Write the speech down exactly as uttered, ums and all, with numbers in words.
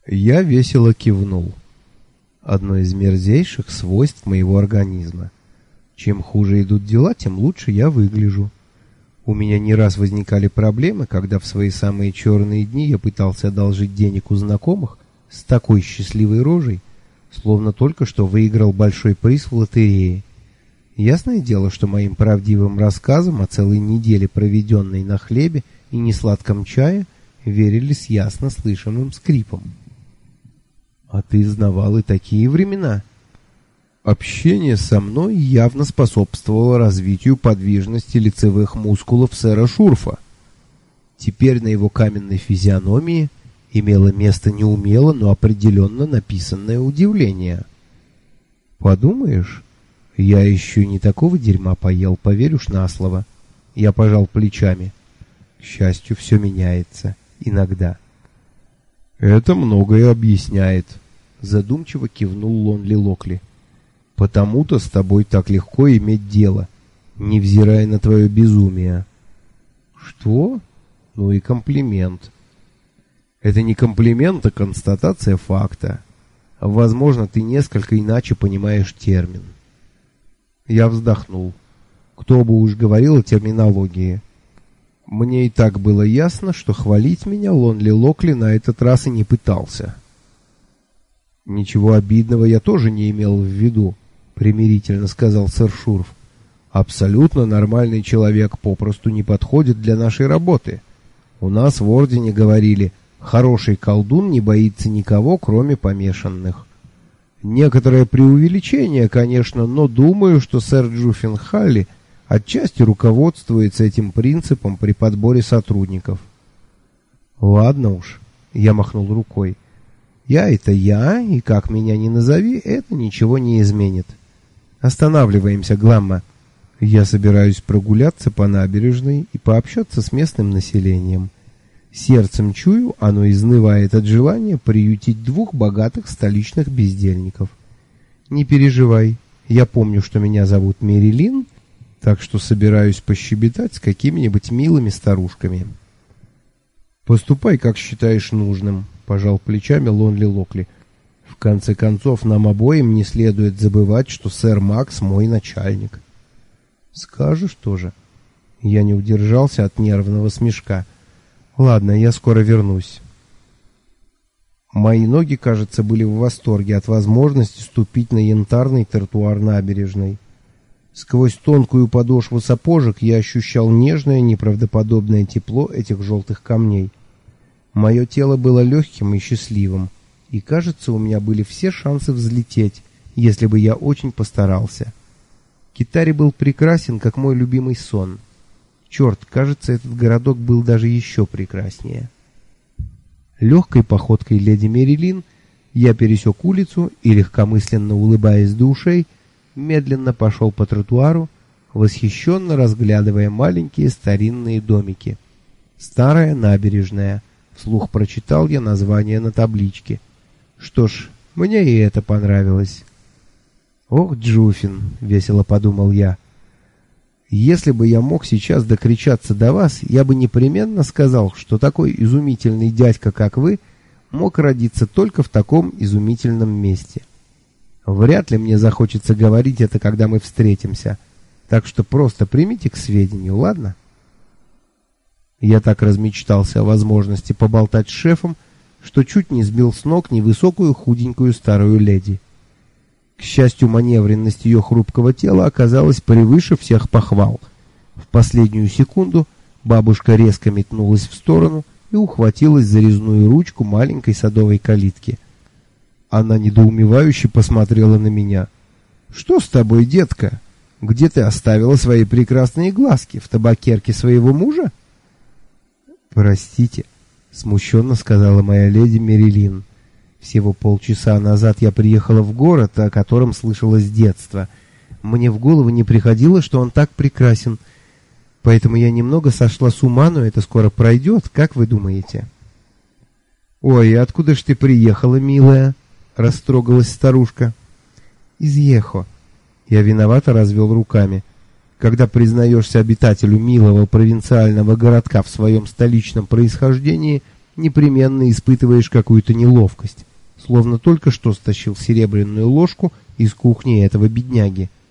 Я весело кивнул. Одно из мерзейших свойств моего организма. Чем хуже идут дела, тем лучше я выгляжу. У меня не раз возникали проблемы, когда в свои самые черные дни я пытался одолжить денег у знакомых с такой счастливой рожей, словно только что выиграл большой приз в лотерее. Ясное дело, что моим правдивым рассказам о целой неделе, проведенной на хлебе и несладком чае, верили с ясно слышимым скрипом. А ты знавал и такие времена? Общение со мной явно способствовало развитию подвижности лицевых мускулов сэра Шурфа. Теперь на его каменной физиономии имело место неумело, но определенно написанное удивление. Подумаешь, я еще не такого дерьма поел, поверишь на слово. Я пожал плечами. К счастью, все меняется. Иногда. Это многое объясняет. Задумчиво кивнул Лонли Локли. Потому-то с тобой так легко иметь дело, невзирая на твое безумие. Что? Ну и комплимент. Это не комплимент, а констатация факта. Возможно, ты несколько иначе понимаешь термин. Я вздохнул. Кто бы уж говорил о терминологии. Мне и так было ясно, что хвалить меня Лонли Локли на этот раз и не пытался. Ничего обидного я тоже не имел в виду, примирительно сказал сэр Шурф. Абсолютно нормальный человек попросту не подходит для нашей работы. У нас в ордене говорили: хороший колдун не боится никого, кроме помешанных. Некоторое преувеличение, конечно, но думаю, что сэр Джуффин Халли отчасти руководствуется этим принципом при подборе сотрудников. Ладно уж, я махнул рукой. Я это я, и как меня ни назови, это ничего не изменит. Останавливаемся, Гламма. Я собираюсь прогуляться по набережной и пообщаться с местным населением. Сердцем чую, оно изнывает от желания приютить двух богатых столичных бездельников. Не переживай, я помню, что меня зовут Мерилин, так что собираюсь пощебетать с какими-нибудь милыми старушками. Поступай, как считаешь нужным, пожал плечами Лонли Локли. В конце концов, нам обоим не следует забывать, что сэр Макс мой начальник. Скажешь тоже. Я не удержался от нервного смешка. Ладно, я скоро вернусь. Мои ноги, кажется, были в восторге от возможности ступить на янтарный тротуар набережной. Сквозь тонкую подошву сапожек я ощущал нежное, неправдоподобное тепло этих желтых камней. Мое тело было легким и счастливым, и, кажется, у меня были все шансы взлететь, если бы я очень постарался. Китари был прекрасен, как мой любимый сон. Черт, кажется, этот городок был даже еще прекраснее. Легкой походкой леди Мерилин я пересек улицу и, легкомысленно улыбаясь до ушей, медленно пошел по тротуару, восхищенно разглядывая маленькие старинные домики. Старая набережная. Вслух прочитал я название на табличке. Что ж, мне и это понравилось. Ох, Джуффин, весело подумал я. Если бы я мог сейчас докричаться до вас, я бы непременно сказал, что такой изумительный дядька, как вы, мог родиться только в таком изумительном месте. Вряд ли мне захочется говорить это, когда мы встретимся. Так что просто примите к сведению, ладно? Я так размечтался о возможности поболтать с шефом, что чуть не сбил с ног невысокую худенькую старую леди. К счастью, маневренность ее хрупкого тела оказалась превыше всех похвал. В последнюю секунду бабушка резко метнулась в сторону и ухватилась за резную ручку маленькой садовой калитки. Она недоумевающе посмотрела на меня. «Что с тобой, детка? Где ты оставила свои прекрасные глазки? В табакерке своего мужа?» «Простите», — смущенно сказала моя леди Мерилин. «Всего полчаса назад я приехала в город, о котором слышала с детства. Мне в голову не приходило, что он так прекрасен. Поэтому я немного сошла с ума, но это скоро пройдет, как вы думаете?» «Ой, откуда ж ты приехала, милая?» — растрогалась старушка. «Из Ехо». Я виновато развел руками. Когда признаешься обитателю милого провинциального городка в своем столичном происхождении, непременно испытываешь какую-то неловкость, словно только что стащил серебряную ложку из кухни этого бедняги.